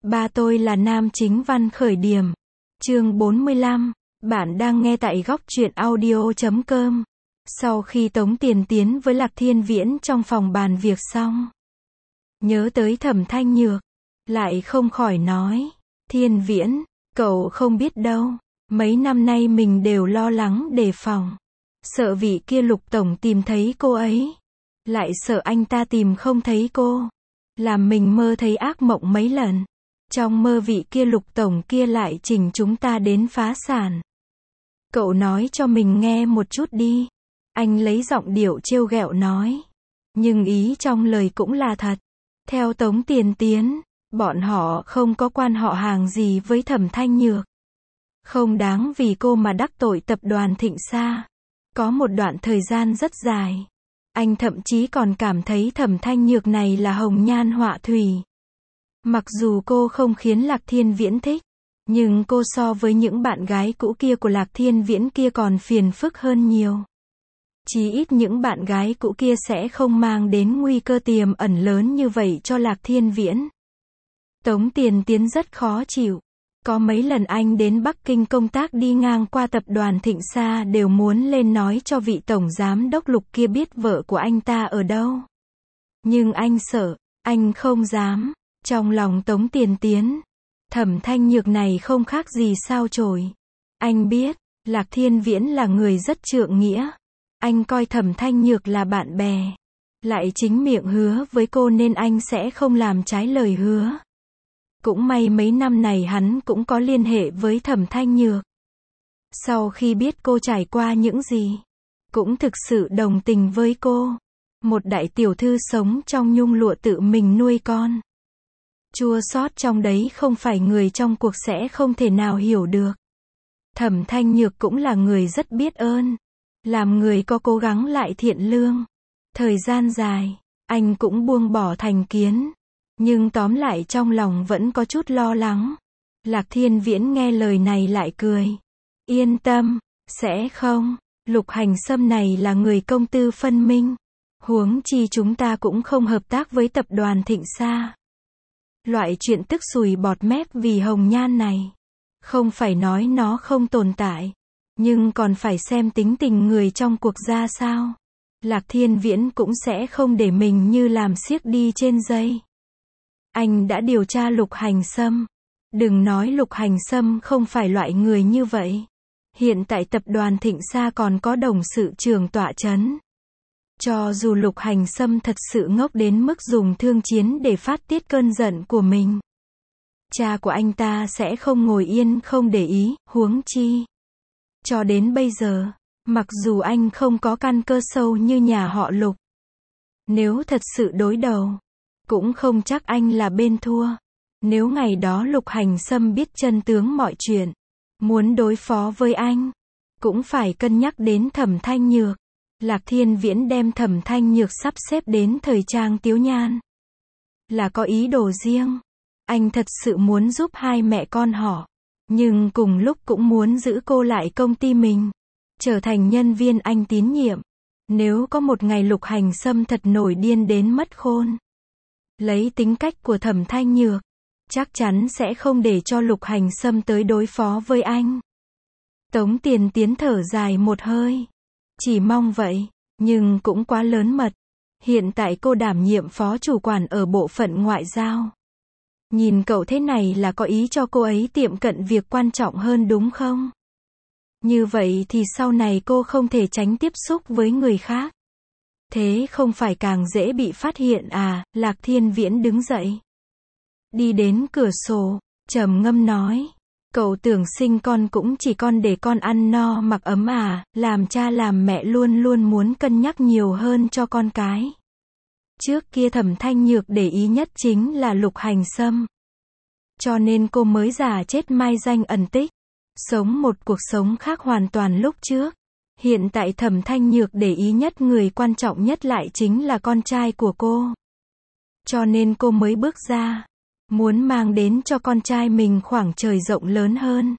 Ba tôi là nam chính văn khởi điểm. Chương 45. Bạn đang nghe tại góc truyện audio.com. Sau khi Tống Tiền Tiến với Lạc Thiên Viễn trong phòng bàn việc xong, nhớ tới Thẩm Thanh Nhược, lại không khỏi nói, Thiên Viễn, cậu không biết đâu, mấy năm nay mình đều lo lắng đề phòng, sợ vị kia Lục tổng tìm thấy cô ấy, lại sợ anh ta tìm không thấy cô, làm mình mơ thấy ác mộng mấy lần. Trong mơ vị kia Lục tổng kia lại chỉnh chúng ta đến phá sản. Cậu nói cho mình nghe một chút đi. Anh lấy giọng điệu trêu ghẹo nói. Nhưng ý trong lời cũng là thật. Theo Tống Tiền Tiến, bọn họ không có quan họ hàng gì với Thẩm Thanh Nhược. Không đáng vì cô mà đắc tội tập đoàn Thịnh Sa. Có một đoạn thời gian rất dài, anh thậm chí còn cảm thấy Thẩm Thanh Nhược này là hồng nhan họa thủy. Mặc dù cô không khiến Lạc Thiên Viễn thích, nhưng cô so với những bạn gái cũ kia của Lạc Thiên Viễn kia còn phiền phức hơn nhiều. Chí ít những bạn gái cũ kia sẽ không mang đến nguy cơ tiềm ẩn lớn như vậy cho Lạc Thiên Viễn. Tống Tiền Tiến rất khó chịu. Có mấy lần anh đến Bắc Kinh công tác đi ngang qua tập đoàn Thịnh Sa đều muốn lên nói cho vị tổng giám đốc Lục kia biết vợ của anh ta ở đâu. Nhưng anh sợ, anh không dám. Trong lòng Tống Tiền Tiến, Thẩm Thanh Nhược này không khác gì sao chổi. Anh biết, Lạc Thiên Viễn là người rất trượng nghĩa. Anh coi Thẩm Thanh Nhược là bạn bè. Lại chính miệng hứa với cô nên anh sẽ không làm trái lời hứa. Cũng may mấy năm này hắn cũng có liên hệ với Thẩm Thanh Nhược. Sau khi biết cô trải qua những gì, cũng thực sự đồng tình với cô. Một đại tiểu thư sống trong nhung lụa tự mình nuôi con. Chua xót trong đấy không phải người trong cuộc sẽ không thể nào hiểu được. Thẩm Thanh Nhược cũng là người rất biết ơn. Làm người có cố gắng lại thiện lương. Thời gian dài, anh cũng buông bỏ thành kiến. Nhưng tóm lại trong lòng vẫn có chút lo lắng. Lạc Thiên Viễn nghe lời này lại cười. Yên tâm, sẽ không. Lục Hành Sâm này là người công tư phân minh. Huống chi chúng ta cũng không hợp tác với tập đoàn Thịnh Sa. Loại chuyện tức sùi bọt mép vì hồng nhan này, không phải nói nó không tồn tại, nhưng còn phải xem tính tình người trong cuộc ra sao. Lạc Thiên Viễn cũng sẽ không để mình như làm xiếc đi trên dây. Anh đã điều tra Lục Hành Sâm. Đừng nói Lục Hành Sâm không phải loại người như vậy. Hiện tại tập đoàn Thịnh Sa còn có đồng sự trưởng tọa chấn. Cho dù Lục Hành Sâm thật sự ngốc đến mức dùng thương chiến để phát tiết cơn giận của mình, cha của anh ta sẽ không ngồi yên không để ý, huống chi. Cho đến bây giờ, mặc dù anh không có căn cơ sâu như nhà họ Lục, nếu thật sự đối đầu, cũng không chắc anh là bên thua. Nếu ngày đó Lục Hành Sâm biết chân tướng mọi chuyện, muốn đối phó với anh, cũng phải cân nhắc đến Thẩm Thanh Nhược. Lạc Thiên Viễn đem Thẩm Thanh Nhược sắp xếp đến thời trang Tiếu Nhan là có ý đồ riêng. Anh thật sự muốn giúp hai mẹ con họ, nhưng cùng lúc cũng muốn giữ cô lại công ty mình, trở thành nhân viên anh tín nhiệm. Nếu có một ngày Lục Hành Sâm thật nổi điên đến mất khôn, lấy tính cách của Thẩm Thanh Nhược, chắc chắn sẽ không để cho Lục Hành Sâm tới đối phó với anh. Tống Tiền Tiến thở dài một hơi. Chỉ mong vậy, nhưng cũng quá lớn mật. Hiện tại cô đảm nhiệm phó chủ quản ở bộ phận ngoại giao. Nhìn cậu thế này là có ý cho cô ấy tiệm cận việc quan trọng hơn đúng không? Như vậy thì sau này cô không thể tránh tiếp xúc với người khác. Thế không phải càng dễ bị phát hiện à? Lạc Thiên Viễn đứng dậy, đi đến cửa sổ, trầm ngâm nói. Cậu tưởng sinh con cũng chỉ con để con ăn no mặc ấm à? Làm cha làm mẹ luôn luôn muốn cân nhắc nhiều hơn cho con cái. Trước kia Thẩm Thanh Nhược để ý nhất chính là Lục Hành Sâm. Cho nên cô mới giả chết mai danh ẩn tích, sống một cuộc sống khác hoàn toàn lúc trước. Hiện tại Thẩm Thanh Nhược để ý nhất người quan trọng nhất lại chính là con trai của cô. Cho nên cô mới bước ra, muốn mang đến cho con trai mình khoảng trời rộng lớn hơn.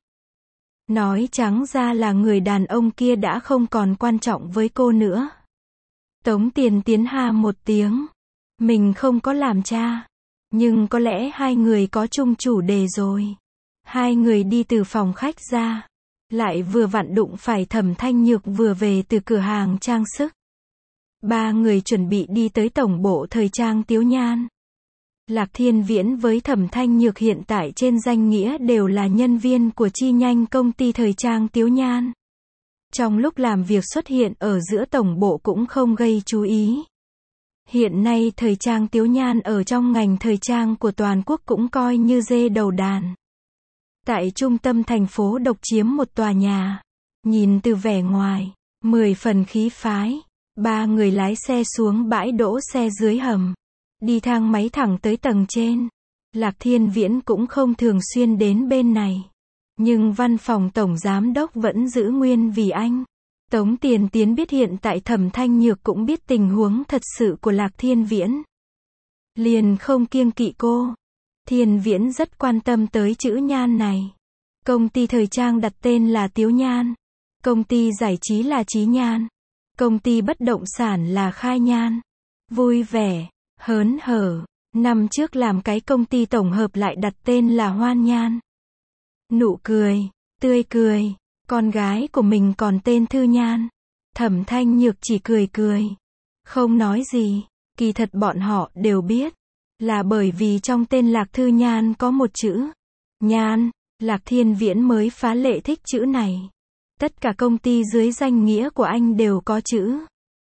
Nói trắng ra là người đàn ông kia đã không còn quan trọng với cô nữa. Tống Tiền Tiến ha một tiếng. Mình không có làm cha. Nhưng có lẽ hai người có chung chủ đề rồi. Hai người đi từ phòng khách ra. Lại vừa vặn đụng phải Thẩm Thanh Nhược vừa về từ cửa hàng trang sức. Ba người chuẩn bị đi tới tổng bộ thời trang Tiếu Nhan. Lạc Thiên Viễn với Thẩm Thanh Nhược hiện tại trên danh nghĩa đều là nhân viên của chi nhánh công ty thời trang Tiếu Nhan. Trong lúc làm việc xuất hiện ở giữa tổng bộ cũng không gây chú ý. Hiện nay thời trang Tiếu Nhan ở trong ngành thời trang của toàn quốc cũng coi như dê đầu đàn. Tại trung tâm thành phố độc chiếm một tòa nhà. Nhìn từ vẻ ngoài, 10 phần khí phái. Ba người lái xe xuống bãi đỗ xe dưới hầm. Đi thang máy thẳng tới tầng trên. Lạc Thiên Viễn cũng không thường xuyên đến bên này. Nhưng văn phòng tổng giám đốc vẫn giữ nguyên vì anh. Tống Tiền Tiến biết hiện tại Thẩm Thanh Nhược cũng biết tình huống thật sự của Lạc Thiên Viễn. Liền không kiêng kỵ cô. Thiên Viễn rất quan tâm tới chữ Nhan này. Công ty thời trang đặt tên là Tiếu Nhan. Công ty giải trí là Chí Nhan. Công ty bất động sản là Khai Nhan. Vui vẻ, hớn hở. Năm trước làm cái công ty tổng hợp lại đặt tên là Hoan Nhan. Nụ cười, tươi cười. Con gái của mình còn tên Thư Nhan. Thẩm Thanh Nhược chỉ cười cười. Không nói gì. Kỳ thật bọn họ đều biết. Là bởi vì trong tên Lạc Thư Nhan có một chữ Nhan. Lạc Thiên Viễn mới phá lệ thích chữ này. Tất cả công ty dưới danh nghĩa của anh đều có chữ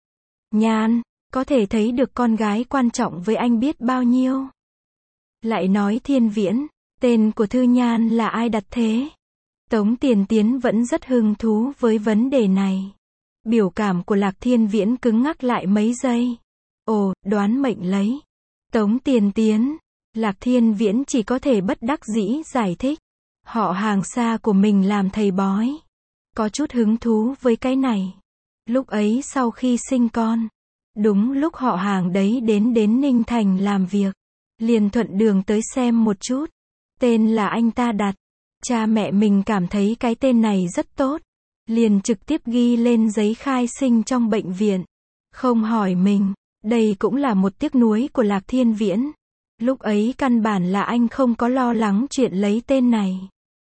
Nhan. Có thể thấy được con gái quan trọng với anh biết bao nhiêu. Lại nói Thiên Viễn, tên của Thư Nhan là ai đặt thế? Tống Tiền Tiến vẫn rất hứng thú với vấn đề này. Biểu cảm của Lạc Thiên Viễn cứng ngắc lại mấy giây. Ồ, đoán mệnh lấy. Tống Tiền Tiến. Lạc Thiên Viễn chỉ có thể bất đắc dĩ giải thích. Họ hàng xa của mình làm thầy bói. Có chút hứng thú với cái này. Lúc ấy sau khi sinh con. Đúng lúc họ hàng đấy đến Ninh Thành làm việc. Liền thuận đường tới xem một chút. Tên là anh ta đặt. Cha mẹ mình cảm thấy cái tên này rất tốt. Liền trực tiếp ghi lên giấy khai sinh trong bệnh viện. Không hỏi mình. Đây cũng là một tiếc nuối của Lạc Thiên Viễn. Lúc ấy căn bản là anh không có lo lắng chuyện lấy tên này.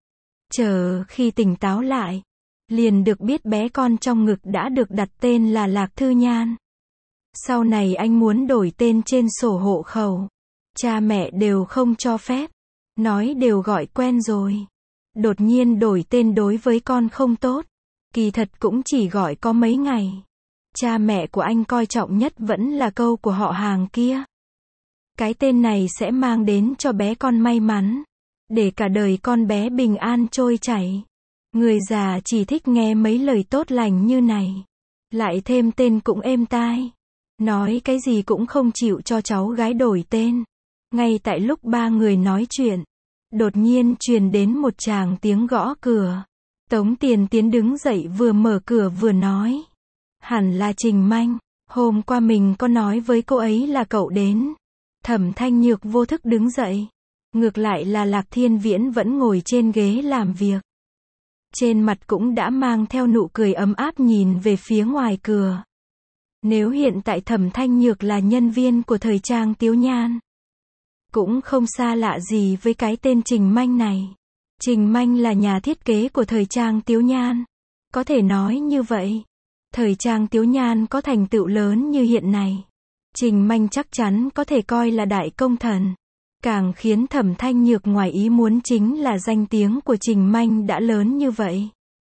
Chờ khi tỉnh táo lại. Liền được biết bé con trong ngực đã được đặt tên là Lạc Thư Nhan. Sau này anh muốn đổi tên trên sổ hộ khẩu. Cha mẹ đều không cho phép. Nói đều gọi quen rồi. Đột nhiên đổi tên đối với con không tốt. Kỳ thật cũng chỉ gọi có mấy ngày. Cha mẹ của anh coi trọng nhất vẫn là câu của họ hàng kia. Cái tên này sẽ mang đến cho bé con may mắn. Để cả đời con bé bình an trôi chảy. Người già chỉ thích nghe mấy lời tốt lành như này. Lại thêm tên cũng êm tai. Nói cái gì cũng không chịu cho cháu gái đổi tên. Ngay tại lúc ba người nói chuyện. Đột nhiên truyền đến một tràng tiếng gõ cửa. Tống Tiền Tiến đứng dậy vừa mở cửa vừa nói. Hẳn là Trình Manh. Hôm qua mình có nói với cô ấy là cậu đến. Thẩm Thanh Nhược vô thức đứng dậy. Ngược lại là Lạc Thiên Viễn vẫn ngồi trên ghế làm việc. Trên mặt cũng đã mang theo nụ cười ấm áp nhìn về phía ngoài cửa. Nếu hiện tại Thẩm Thanh Nhược là nhân viên của thời trang Tiếu Nhan. Cũng không xa lạ gì với cái tên Trình Manh này. Trình Manh là nhà thiết kế của thời trang Tiếu Nhan. Có thể nói như vậy. Thời trang Tiếu Nhan có thành tựu lớn như hiện nay. Trình Manh chắc chắn có thể coi là đại công thần. Càng khiến Thẩm Thanh Nhược ngoài ý muốn chính là danh tiếng của Trình Manh đã lớn như vậy.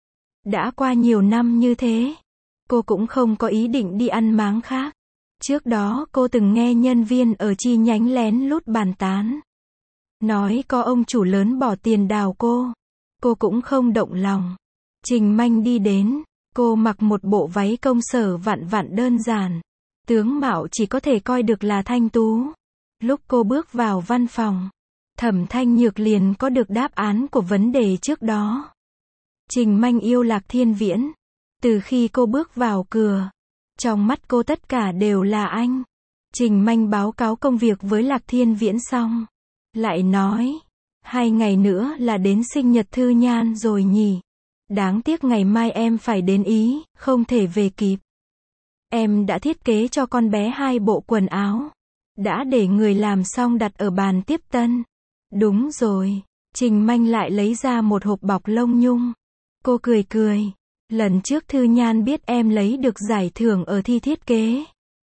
Đã qua nhiều năm như thế. Cô cũng không có ý định đi ăn máng khác. Trước đó cô từng nghe nhân viên ở chi nhánh lén lút bàn tán. Nói có ông chủ lớn bỏ tiền đào cô. Cô cũng không động lòng. Trình Manh đi đến. Cô mặc một bộ váy công sở vặn vặn đơn giản. Tướng mạo chỉ có thể coi được là thanh tú. Lúc cô bước vào văn phòng. Thẩm Thanh Nhược liền có được đáp án của vấn đề trước đó. Trình Manh yêu Lạc Thiên Viễn. Từ khi cô bước vào cửa. Trong mắt cô tất cả đều là anh. Trình Manh báo cáo công việc với Lạc Thiên Viễn xong. Lại nói. 2 ngày nữa là đến sinh nhật Thư Nhan rồi nhỉ. Đáng tiếc ngày mai em phải đến Ý, không thể về kịp. Em đã thiết kế cho con bé 2 bộ quần áo. Đã để người làm xong đặt ở bàn tiếp tân. Đúng rồi. Trình Manh lại lấy ra một hộp bọc lông nhung. Cô cười cười. Lần trước Thư Nhan biết em lấy được giải thưởng ở thi thiết kế.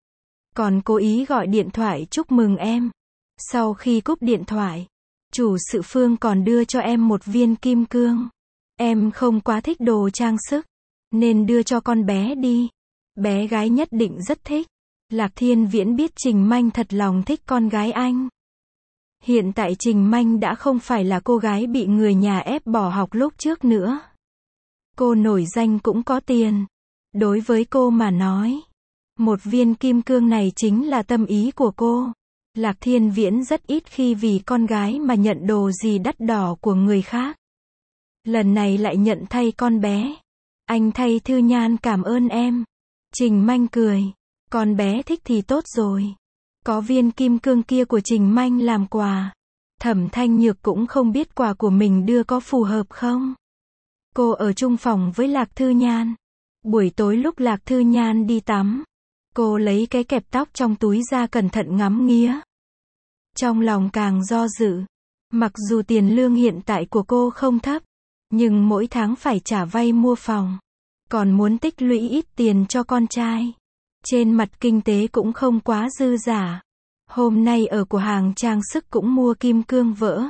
Còn cố ý gọi điện thoại chúc mừng em. Sau khi cúp điện thoại, chủ sự Phương còn đưa cho em một viên kim cương. Em không quá thích đồ trang sức, nên đưa cho con bé đi. Bé gái nhất định rất thích. Lạc Thiên Viễn biết Trình Manh thật lòng thích con gái anh. Hiện tại Trình Manh đã không phải là cô gái bị người nhà ép bỏ học lúc trước nữa. Cô nổi danh cũng có tiền. Đối với cô mà nói, một viên kim cương này chính là tâm ý của cô. Lạc Thiên Viễn rất ít khi vì con gái mà nhận đồ gì đắt đỏ của người khác. Lần này lại nhận thay con bé. Anh thay Thư Nhan cảm ơn em. Trình Manh cười. Con bé thích thì tốt rồi. Có viên kim cương kia của Trình Manh làm quà. Thẩm Thanh Nhược cũng không biết quà của mình đưa có phù hợp không. Cô ở chung phòng với Lạc Thư Nhan. Buổi tối lúc Lạc Thư Nhan đi tắm, cô lấy cái kẹp tóc trong túi ra cẩn thận ngắm nghía. Trong lòng càng do dự. Mặc dù tiền lương hiện tại của cô không thấp, nhưng mỗi tháng phải trả vay mua phòng. Còn muốn tích lũy ít tiền cho con trai. Trên mặt kinh tế cũng không quá dư giả. Hôm nay ở cửa hàng trang sức cũng mua kim cương vỡ.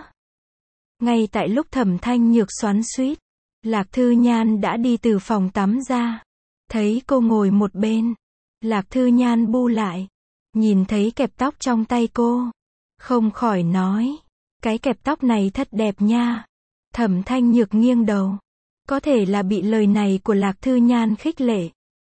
Ngay tại lúc Thẩm Thanh Nhược xoắn xuýt, Lạc Thư Nhan đã đi từ phòng tắm ra. Thấy cô ngồi một bên, Lạc Thư Nhan bu lại. Nhìn thấy kẹp tóc trong tay cô, không khỏi nói, cái kẹp tóc này thật đẹp nha. Thẩm Thanh Nhược nghiêng đầu. Có thể là bị lời này của Lạc Thư Nhan khích lệ.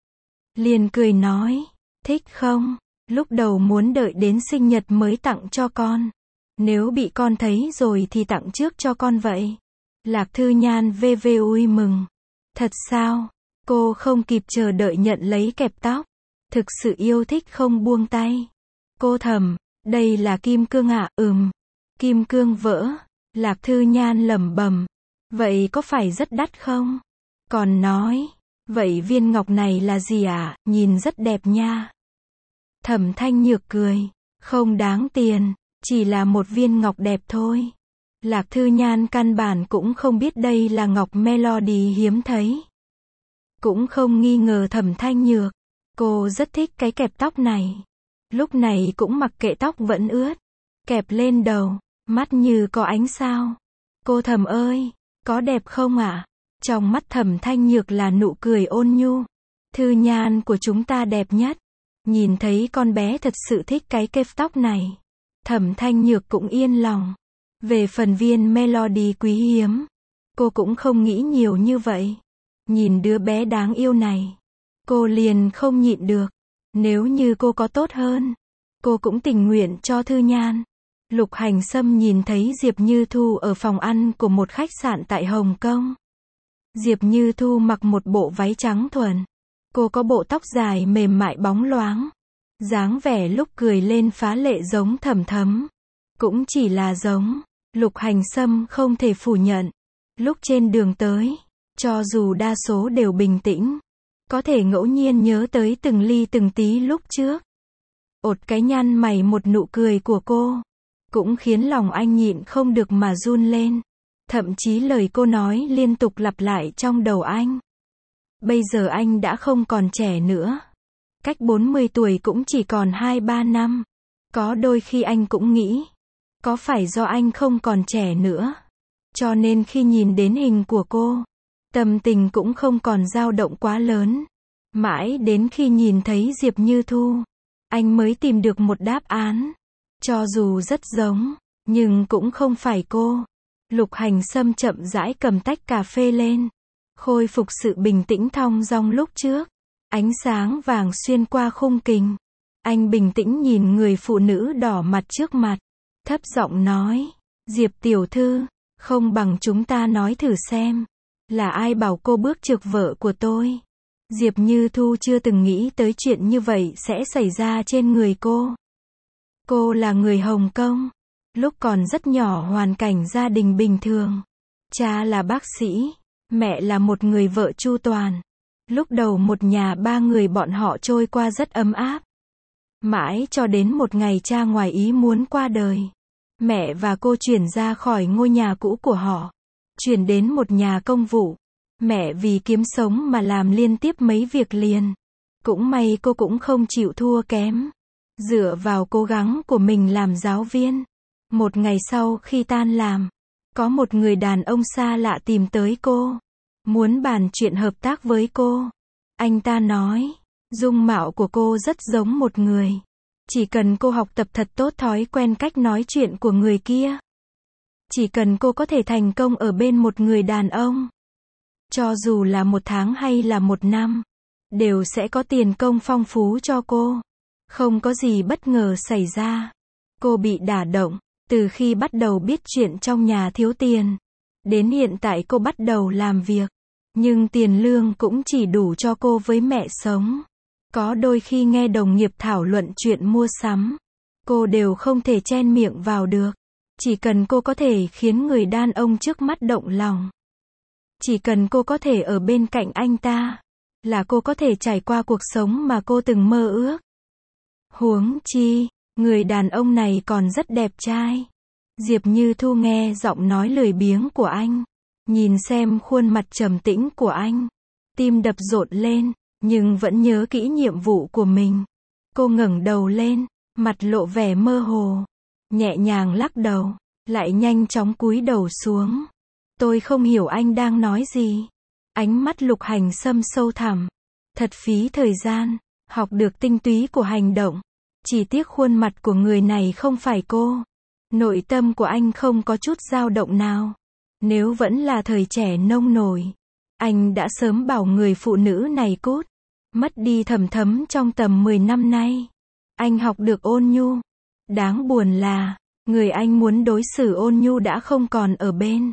Liền cười nói, thích không? Lúc đầu muốn đợi đến sinh nhật mới tặng cho con. Nếu bị con thấy rồi thì tặng trước cho con vậy. Lạc Thư Nhan vui mừng. Thật sao? Cô không kịp chờ đợi nhận lấy kẹp tóc. Thực sự yêu thích không buông tay. Cô thầm, đây là kim cương ạ? Kim cương vỡ. Lạc Thư Nhan lẩm bẩm. Vậy có phải rất đắt không? Còn nói, vậy viên ngọc này là gì ạ? Nhìn rất đẹp nha. Thẩm Thanh Nhược cười, không đáng tiền, chỉ là một viên ngọc đẹp thôi. Lạc Thư Nhan căn bản cũng không biết đây là ngọc Melody hiếm thấy. Cũng không nghi ngờ Thẩm Thanh Nhược. Cô rất thích cái kẹp tóc này. Lúc này cũng mặc kệ tóc vẫn ướt. Kẹp lên đầu, mắt như có ánh sao. Cô thầm ơi, có đẹp không ạ? Trong mắt Thẩm Thanh Nhược là nụ cười ôn nhu. Thư Nhan của chúng ta đẹp nhất. Nhìn thấy con bé thật sự thích cái kẹp tóc này. Thẩm Thanh Nhược cũng yên lòng. Về phần viên Melody quý hiếm, cô cũng không nghĩ nhiều như vậy. Nhìn đứa bé đáng yêu này, cô liền không nhịn được. Nếu như cô có tốt hơn, cô cũng tình nguyện cho Thư Nhan. Lục Hành Sâm nhìn thấy Diệp Như Thu ở phòng ăn của một khách sạn tại Hồng Kông. Diệp Như Thu mặc một bộ váy trắng thuần. Cô có bộ tóc dài mềm mại bóng loáng. Dáng vẻ lúc cười lên phá lệ giống Thẩm Thấm. Cũng chỉ là giống. Lục Hành Sâm không thể phủ nhận. Lúc trên đường tới, cho dù đa số đều bình tĩnh, có thể ngẫu nhiên nhớ tới từng ly từng tí lúc trước. Ột cái nhăn mày một nụ cười của cô, cũng khiến lòng anh nhịn không được mà run lên. Thậm chí lời cô nói liên tục lặp lại trong đầu anh. Bây giờ anh đã không còn trẻ nữa. Cách 40 tuổi cũng chỉ còn 2-3 năm. Có đôi khi anh cũng nghĩ, có phải do anh không còn trẻ nữa, cho nên khi nhìn đến hình của cô, tâm tình cũng không còn dao động quá lớn. Mãi đến khi nhìn thấy Diệp Như Thu, anh mới tìm được một đáp án. Cho dù rất giống, nhưng cũng không phải cô. Lục Hành Sâm chậm rãi cầm tách cà phê lên, khôi phục sự bình tĩnh thong dong lúc trước. Ánh sáng vàng xuyên qua khung kính. Anh bình tĩnh nhìn người phụ nữ đỏ mặt trước mặt, thấp giọng nói, Diệp tiểu thư, không bằng chúng ta nói thử xem, là ai bảo cô bước trực vợ của tôi. Diệp Như Thu chưa từng nghĩ tới chuyện như vậy sẽ xảy ra trên người cô. Cô là người Hồng Kông, lúc còn rất nhỏ hoàn cảnh gia đình bình thường. Cha là bác sĩ, mẹ là một người vợ chu toàn. Lúc đầu một nhà 3 người bọn họ trôi qua rất ấm áp. Mãi cho đến một ngày cha ngoài ý muốn qua đời. Mẹ và cô chuyển ra khỏi ngôi nhà cũ của họ. Chuyển đến một nhà công vụ. Mẹ vì kiếm sống mà làm liên tiếp mấy việc liền. Cũng may cô cũng không chịu thua kém. Dựa vào cố gắng của mình làm giáo viên. Một ngày sau khi tan làm, có một người đàn ông xa lạ tìm tới cô. Muốn bàn chuyện hợp tác với cô. Anh ta nói, dung mạo của cô rất giống một người. Chỉ cần cô học tập thật tốt thói quen cách nói chuyện của người kia. Chỉ cần cô có thể thành công ở bên một người đàn ông. Cho dù là 1 tháng hay là 1 năm. Đều sẽ có tiền công phong phú cho cô. Không có gì bất ngờ xảy ra. Cô bị đả động. Từ khi bắt đầu biết chuyện trong nhà thiếu tiền. Đến hiện tại cô bắt đầu làm việc. Nhưng tiền lương cũng chỉ đủ cho cô với mẹ sống. Có đôi khi nghe đồng nghiệp thảo luận chuyện mua sắm. Cô đều không thể chen miệng vào được. Chỉ cần cô có thể khiến người đàn ông trước mắt động lòng. Chỉ cần cô có thể ở bên cạnh anh ta. Là cô có thể trải qua cuộc sống mà cô từng mơ ước. Huống chi, người đàn ông này còn rất đẹp trai. Diệp Như Thu nghe giọng nói lười biếng của anh. Nhìn xem khuôn mặt trầm tĩnh của anh. Tim đập rộn lên, nhưng vẫn nhớ kỹ nhiệm vụ của mình. Cô ngẩng đầu lên, mặt lộ vẻ mơ hồ. Nhẹ nhàng lắc đầu, lại nhanh chóng cúi đầu xuống. Tôi không hiểu anh đang nói gì. Ánh mắt Lục Hành Sâm sâu thẳm. Thật phí thời gian, học được tinh túy của hành động. Chỉ tiếc khuôn mặt của người này không phải cô. Nội tâm của anh không có chút dao động nào. Nếu vẫn là thời trẻ nông nổi, anh đã sớm bảo người phụ nữ này cút. Mất đi Thẩm Thấm trong tầm 10 năm nay. Anh học được ôn nhu. Đáng buồn là, người anh muốn đối xử ôn nhu đã không còn ở bên.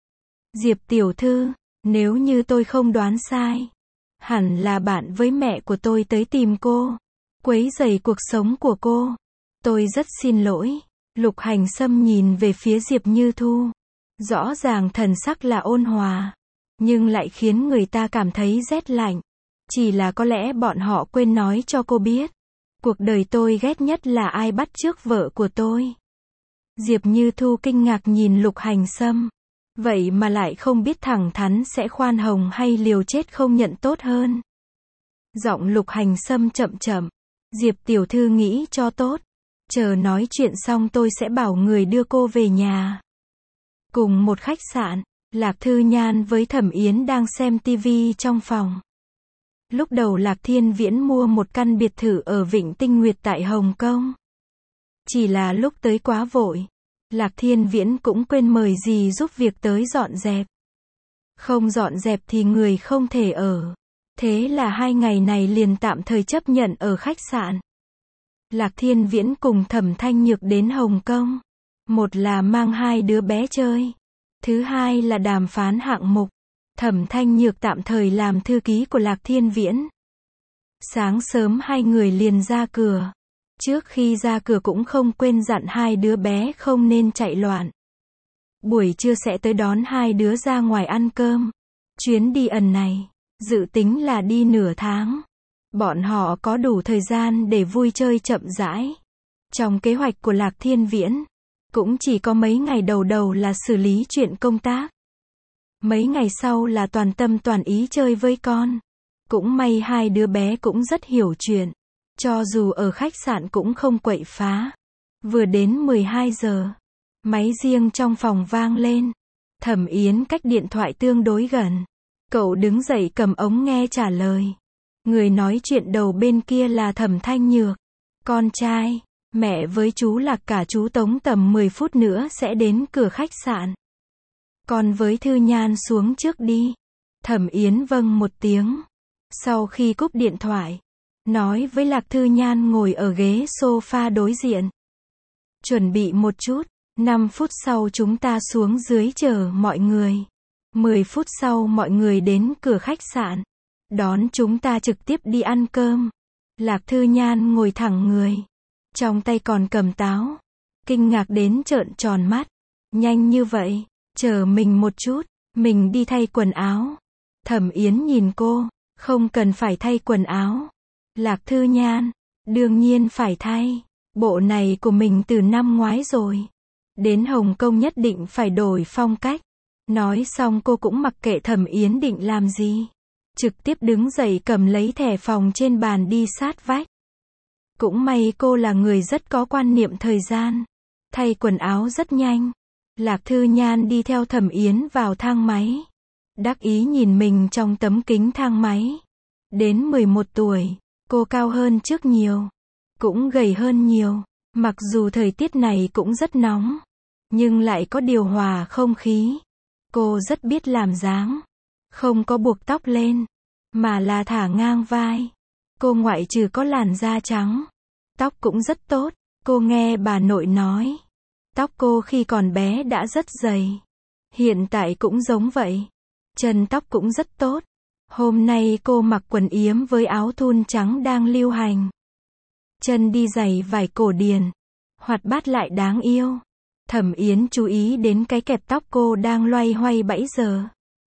Diệp tiểu thư, nếu như tôi không đoán sai, hẳn là bạn với mẹ của tôi tới tìm cô, quấy rầy cuộc sống của cô. Tôi rất xin lỗi. Lục Hành Sâm nhìn về phía Diệp Như Thu. Rõ ràng thần sắc là ôn hòa, nhưng lại khiến người ta cảm thấy rét lạnh. Chỉ là có lẽ bọn họ quên nói cho cô biết. Cuộc đời tôi ghét nhất là ai bắt chước vợ của tôi. Diệp Như Thu kinh ngạc nhìn Lục Hành Sâm. Vậy mà lại không biết thẳng thắn sẽ khoan hồng hay liều chết không nhận tốt hơn. Giọng Lục Hành Sâm chậm chậm. Diệp tiểu thư nghĩ cho tốt. Chờ nói chuyện xong tôi sẽ bảo người đưa cô về nhà. Cùng một khách sạn, Lạc Thư Nhan với Thẩm Yến đang xem tivi trong phòng. Lúc đầu Lạc Thiên Viễn mua một căn biệt thự ở Vịnh Tinh Nguyệt tại Hồng Kông. Chỉ là lúc tới quá vội. Lạc Thiên Viễn cũng quên mời dì giúp việc tới dọn dẹp. Không dọn dẹp thì người không thể ở. Thế là 2 ngày này liền tạm thời chấp nhận ở khách sạn. Lạc Thiên Viễn cùng Thẩm Thanh Nhược đến Hồng Kông. Một là mang 2 đứa bé chơi. Thứ hai là đàm phán hạng mục. Thẩm Thanh Nhược tạm thời làm thư ký của Lạc Thiên Viễn. Sáng sớm 2 người liền ra cửa. Trước khi ra cửa cũng không quên dặn 2 đứa bé không nên chạy loạn. Buổi trưa sẽ tới đón 2 đứa ra ngoài ăn cơm. Chuyến đi ẩn này, dự tính là đi nửa tháng. Bọn họ có đủ thời gian để vui chơi chậm rãi. Trong kế hoạch của Lạc Thiên Viễn, cũng chỉ có mấy ngày đầu là xử lý chuyện công tác. Mấy ngày sau là toàn tâm toàn ý chơi với con. Cũng may 2 đứa bé cũng rất hiểu chuyện. Cho dù ở khách sạn cũng không quậy phá. Vừa đến 12 giờ, máy riêng trong phòng vang lên. Thẩm Yến cách điện thoại tương đối gần. Cậu đứng dậy cầm ống nghe trả lời. Người nói chuyện đầu bên kia là Thẩm Thanh Nhược. Con trai, mẹ với chú Lạc cả chú Tống tầm 10 phút nữa sẽ đến cửa khách sạn. Con với Thư Nhan xuống trước đi. Thẩm Yến vâng một tiếng. Sau khi cúp điện thoại, nói với Lạc Thư Nhan ngồi ở ghế sofa đối diện. Chuẩn bị một chút, 5 phút sau chúng ta xuống dưới chờ mọi người. 10 phút sau mọi người đến cửa khách sạn. Đón chúng ta trực tiếp đi ăn cơm. Lạc Thư Nhan ngồi thẳng người. Trong tay còn cầm táo. Kinh ngạc đến trợn tròn mắt. Nhanh như vậy, chờ mình một chút, mình đi thay quần áo. Thẩm Yến nhìn cô, không cần phải thay quần áo. Lạc Thư Nhan, Đương nhiên phải thay. Bộ này của mình từ năm ngoái rồi. Đến Hồng Kông nhất định phải đổi phong cách. Nói xong cô cũng mặc kệ Thẩm Yến định làm gì. Trực tiếp đứng dậy cầm lấy thẻ phòng trên bàn đi sát vách. Cũng may cô là người rất có quan niệm thời gian. Thay quần áo rất nhanh. Lạc Thư Nhan đi theo Thẩm Yến vào thang máy. Đắc ý nhìn mình trong tấm kính thang máy. Đến 11 tuổi, cô cao hơn trước nhiều. Cũng gầy hơn nhiều. Mặc dù thời tiết này cũng rất nóng. Nhưng lại có điều hòa không khí. Cô rất biết làm dáng. Không có buộc tóc lên. Mà là thả ngang vai. Cô ngoại trừ có làn da trắng. Tóc cũng rất tốt. Cô nghe bà nội nói. Tóc cô khi còn bé đã rất dày. Hiện tại cũng giống vậy. Chân tóc cũng rất tốt. Hôm nay cô mặc quần yếm với áo thun trắng đang lưu hành. Chân đi giày vải cổ điển. Hoạt bát lại đáng yêu. Thẩm Yến chú ý đến cái kẹp tóc cô đang loay hoay bẫy giờ.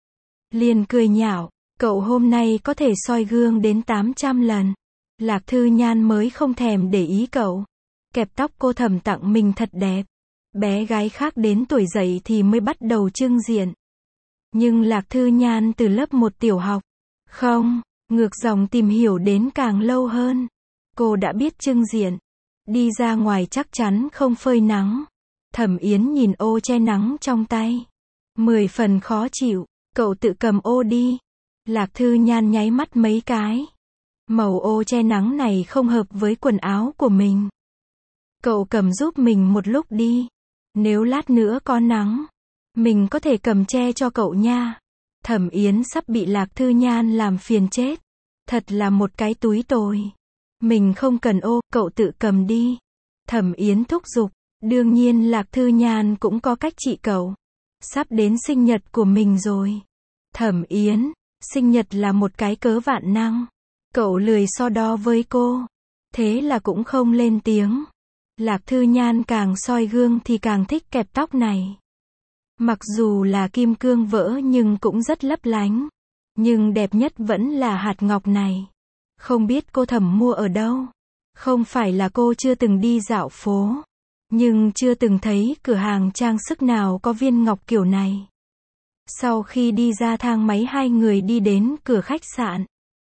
Liền cười nhạo, cậu hôm nay có thể soi gương đến 800 lần. Lạc Thư Nhan mới không thèm để ý cậu. Kẹp tóc cô Thẩm tặng mình thật đẹp. Bé gái khác đến tuổi dậy thì mới bắt đầu trưng diện. Nhưng Lạc Thư Nhan từ lớp 1 tiểu học. Không, ngược dòng tìm hiểu đến càng lâu hơn. Cô đã biết trưng diện. Đi ra ngoài chắc chắn không phơi nắng. Thẩm Yến nhìn ô che nắng trong tay. 10 phần khó chịu. Cậu tự cầm ô đi. Lạc Thư Nhan nháy mắt mấy cái. Màu ô che nắng này không hợp với quần áo của mình. Cậu cầm giúp mình một lúc đi. Nếu lát nữa có nắng, mình có thể cầm che cho cậu nha. Thẩm Yến sắp bị Lạc Thư Nhan làm phiền chết. Thật là một cái túi tồi. Mình không cần ô, cậu tự cầm đi. Thẩm Yến thúc giục. Đương nhiên Lạc Thư Nhan cũng có cách trị cậu. Sắp đến sinh nhật của mình rồi. Thẩm Yến, sinh nhật là một cái cớ vạn năng. Cậu lười so đo với cô. Thế là cũng không lên tiếng. Lạc Thư Nhan càng soi gương thì càng thích kẹp tóc này. Mặc dù là kim cương vỡ nhưng cũng rất lấp lánh. Nhưng đẹp nhất vẫn là hạt ngọc này. Không biết cô Thẩm mua ở đâu. Không phải là cô chưa từng đi dạo phố. Nhưng chưa từng thấy cửa hàng trang sức nào có viên ngọc kiểu này. Sau khi đi ra thang máy hai người đi đến cửa khách sạn.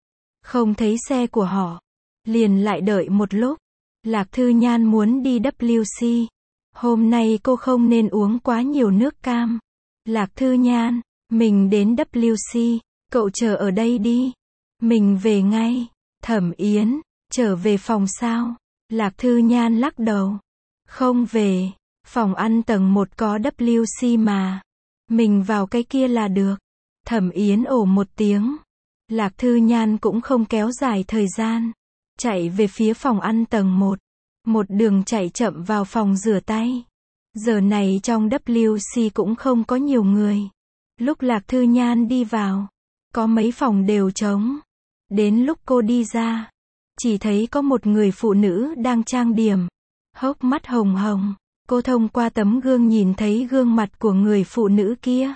Không thấy xe của họ. Liền lại đợi một lúc. Lạc Thư Nhan muốn đi WC. Hôm nay cô không nên uống quá nhiều nước cam. Lạc Thư Nhan, mình đến WC. Cậu chờ ở đây đi. Mình về ngay. Thẩm Yến, trở về phòng sao? Lạc Thư Nhan lắc đầu. Không về. Phòng ăn tầng 1 có WC mà. Mình vào cái kia là được. Thẩm Yến ồ một tiếng. Lạc Thư Nhan cũng không kéo dài thời gian. Chạy về phía phòng ăn tầng 1. Một đường chạy chậm vào phòng rửa tay. Giờ này trong WC cũng không có nhiều người. Lúc Lạc Thư Nhan đi vào, có mấy phòng đều trống. Đến lúc cô đi ra, chỉ thấy có một người phụ nữ đang trang điểm. Hốc mắt hồng hồng. Cô thông qua tấm gương nhìn thấy gương mặt của người phụ nữ kia.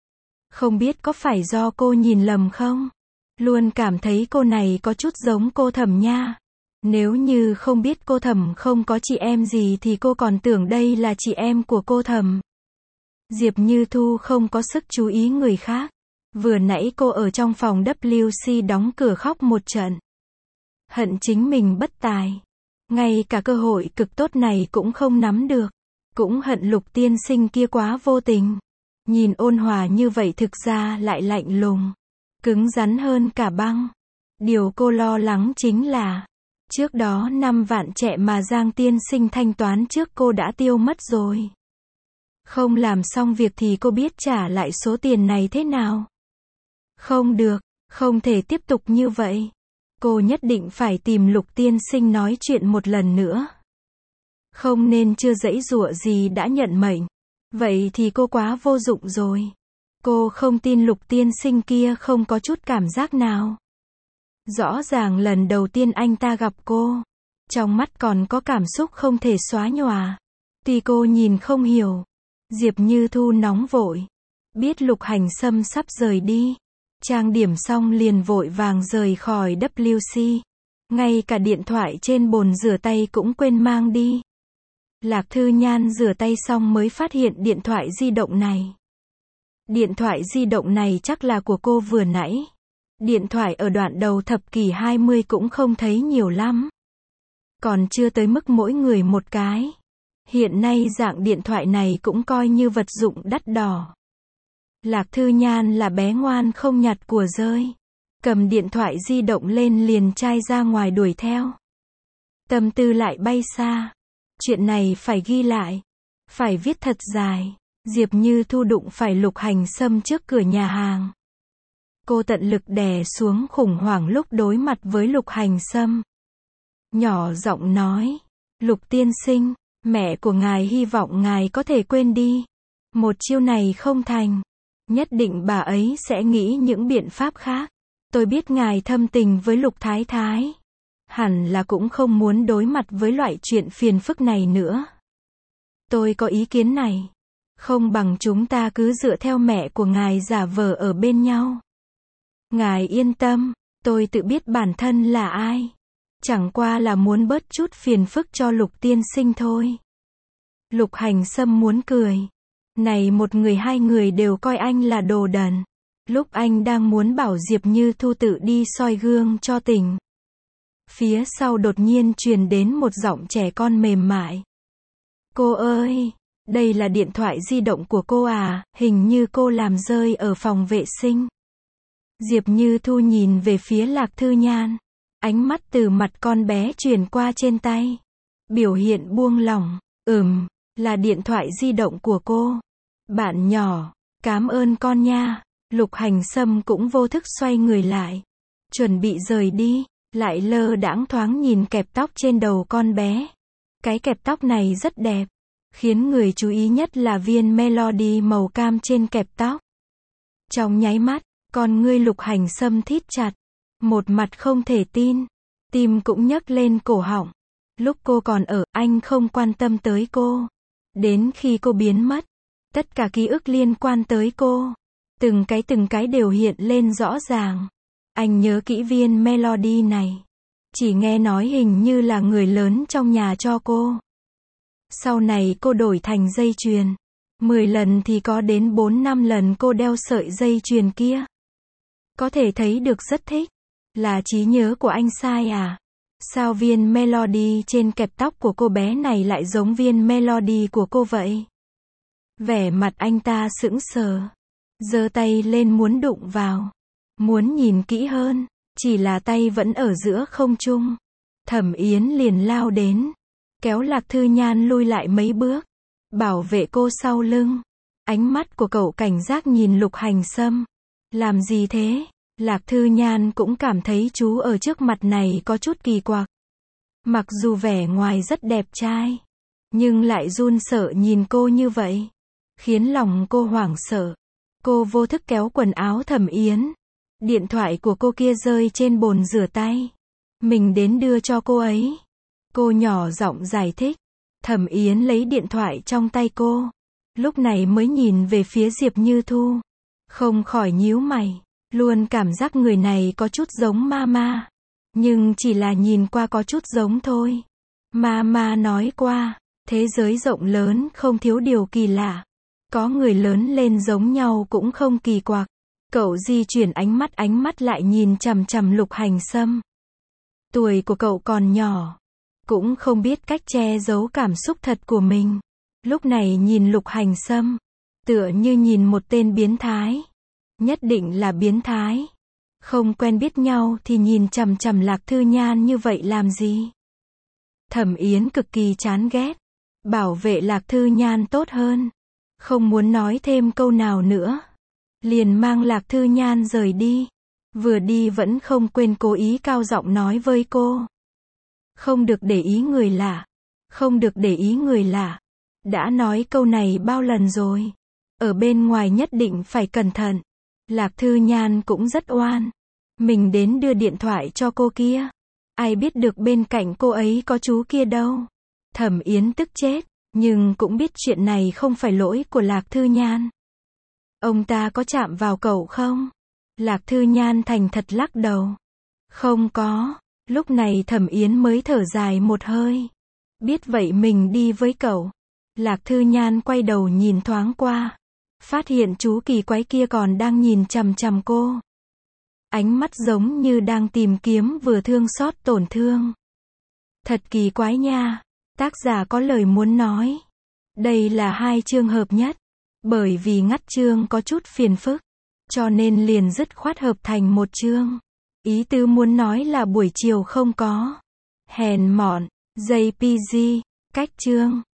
Không biết có phải do cô nhìn lầm không? Luôn cảm thấy cô này có chút giống cô Thẩm nha. Nếu như không biết cô Thẩm không có chị em gì thì cô còn tưởng đây là chị em của cô Thẩm. Diệp Như Thu không có sức chú ý người khác. Vừa nãy cô ở trong phòng WC đóng cửa khóc một trận. Hận chính mình bất tài. Ngay cả cơ hội cực tốt này cũng không nắm được. Cũng hận Lục tiên sinh kia quá vô tình. Nhìn ôn hòa như vậy thực ra lại lạnh lùng. Cứng rắn hơn cả băng. Điều cô lo lắng chính là trước đó 5 vạn trẻ mà Giang tiên sinh thanh toán trước cô đã tiêu mất rồi. Không làm xong việc thì cô biết trả lại số tiền này thế nào. Không được, không thể tiếp tục như vậy. Cô nhất định phải tìm Lục tiên sinh nói chuyện một lần nữa. Không nên chưa giãy giụa gì đã nhận mệnh. Vậy thì cô quá vô dụng rồi. Cô không tin Lục tiên sinh kia không có chút cảm giác nào. Rõ ràng lần đầu tiên anh ta gặp cô, trong mắt còn có cảm xúc không thể xóa nhòa. Tuy cô nhìn không hiểu. Diệp Như Thu nóng vội. Biết Lục Hành Sâm sắp rời đi. Trang điểm xong liền vội vàng rời khỏi WC. Ngay cả điện thoại trên bồn rửa tay cũng quên mang đi. Lạc Thư Nhan rửa tay xong mới phát hiện điện thoại di động này. Điện thoại di động này chắc là của cô vừa nãy. Điện thoại ở đoạn đầu thập kỷ 20 cũng không thấy nhiều lắm. Còn chưa tới mức mỗi người một cái. Hiện nay dạng điện thoại này cũng coi như vật dụng đắt đỏ. Lạc Thư Nhan là bé ngoan không nhặt của rơi. Cầm điện thoại di động lên liền trai ra ngoài đuổi theo. Tâm tư lại bay xa. Chuyện này phải ghi lại. Phải viết thật dài. Diệp Như Thu đụng phải Lục Hành Sâm trước cửa nhà hàng. Cô tận lực đè xuống khủng hoảng lúc đối mặt với Lục Hành Sâm. Nhỏ giọng nói, Lục tiên sinh, mẹ của ngài hy vọng ngài có thể quên đi. Một chiêu này không thành. Nhất định bà ấy sẽ nghĩ những biện pháp khác. Tôi biết ngài thâm tình với Lục Thái Thái. Hẳn là cũng không muốn đối mặt với loại chuyện phiền phức này nữa. Tôi có ý kiến này. Không bằng chúng ta cứ dựa theo mẹ của ngài giả vờ ở bên nhau. Ngài yên tâm, tôi tự biết bản thân là ai. Chẳng qua là muốn bớt chút phiền phức cho Lục tiên sinh thôi. Lục Hành Sâm muốn cười. Này một người hai người đều coi anh là đồ đần. Lúc anh đang muốn bảo Diệp Như Thu tự đi soi gương cho tỉnh. Phía sau đột nhiên truyền đến một giọng trẻ con mềm mại. Cô ơi, đây là điện thoại di động của cô à, hình như cô làm rơi ở phòng vệ sinh. Diệp Như Thu nhìn về phía Lạc Thư Nhan. Ánh mắt từ mặt con bé truyền qua trên tay. Biểu hiện buông lỏng. Là điện thoại di động của cô. Bạn nhỏ, cảm ơn con nha. Lục Hành Sâm cũng vô thức xoay người lại. Chuẩn bị rời đi, lại lơ đãng thoáng nhìn kẹp tóc trên đầu con bé. Cái kẹp tóc này rất đẹp. Khiến người chú ý nhất là viên melody màu cam trên kẹp tóc. Trong nháy mắt, con ngươi Lục Hành Sâm thít chặt. Một mặt không thể tin. Tim cũng nhấc lên cổ họng. Lúc cô còn ở, anh không quan tâm tới cô. Đến khi cô biến mất, tất cả ký ức liên quan tới cô. Từng cái đều hiện lên rõ ràng. Anh nhớ kỹ viên melody này. Chỉ nghe nói hình như là người lớn trong nhà cho cô. Sau này cô đổi thành dây chuyền. 10 lần thì có đến 4-5 lần cô đeo sợi dây chuyền kia. Có thể thấy được rất thích. Là trí nhớ của anh sai à? Sao viên melody trên kẹp tóc của cô bé này lại giống viên melody của cô vậy? Vẻ mặt anh ta sững sờ. Giơ tay lên muốn đụng vào. Muốn nhìn kỹ hơn. Chỉ là tay vẫn ở giữa không trung. Thẩm Yến liền lao đến. Kéo Lạc Thư Nhan lui lại mấy bước. Bảo vệ cô sau lưng. Ánh mắt của cậu cảnh giác nhìn Lục Hành Sâm. Làm gì thế? Lạc Thư Nhan cũng cảm thấy chú ở trước mặt này có chút kỳ quặc. Mặc dù vẻ ngoài rất đẹp trai. Nhưng lại run sợ nhìn cô như vậy. Khiến lòng cô hoảng sợ. Cô vô thức kéo quần áo Thẩm Yến. Điện thoại của cô kia rơi trên bồn rửa tay. Mình đến đưa cho cô ấy. Cô nhỏ giọng giải thích. Thẩm Yến lấy điện thoại trong tay cô. Lúc này mới nhìn về phía Diệp Như Thu. Không khỏi nhíu mày. Luôn cảm giác người này có chút giống Mama. Nhưng chỉ là nhìn qua có chút giống thôi. Mama nói qua. Thế giới rộng lớn không thiếu điều kỳ lạ. Có người lớn lên giống nhau cũng không kỳ quặc. Cậu di chuyển ánh mắt lại nhìn chằm chằm Lục Hành Sâm. Tuổi của cậu còn nhỏ. Cũng không biết cách che giấu cảm xúc thật của mình. Lúc này nhìn Lục Hành Sâm. Tựa như nhìn một tên biến thái. Nhất định là biến thái. Không quen biết nhau thì nhìn chằm chằm Lạc Thư Nhan như vậy làm gì? Thẩm Yến cực kỳ chán ghét. Bảo vệ Lạc Thư Nhan tốt hơn. Không muốn nói thêm câu nào nữa. Liền mang Lạc Thư Nhan rời đi. Vừa đi vẫn không quên cố ý cao giọng nói với cô. Không được để ý người lạ. Không được để ý người lạ. Đã nói câu này bao lần rồi. Ở bên ngoài nhất định phải cẩn thận. Lạc Thư Nhan cũng rất oan. Mình đến đưa điện thoại cho cô kia. Ai biết được bên cạnh cô ấy có chú kia đâu. Thẩm Yến tức chết. Nhưng cũng biết chuyện này không phải lỗi của Lạc Thư Nhan. Ông ta có chạm vào cậu không? Lạc Thư Nhan thành thật lắc đầu. Không có. Lúc này Thẩm Yến mới thở dài một hơi. Biết vậy mình đi với cậu. Lạc Thư Nhan quay đầu nhìn thoáng qua. Phát hiện chú kỳ quái kia còn đang nhìn chằm chằm cô. Ánh mắt giống như đang tìm kiếm vừa thương xót tổn thương. Thật kỳ quái nha. Tác giả có lời muốn nói. Đây là hai chương hợp nhất. Bởi vì ngắt chương có chút phiền phức. Cho nên liền dứt khoát hợp thành một chương. Ý tứ muốn nói là buổi chiều không có. Hèn mọn. JPG. Cách chương.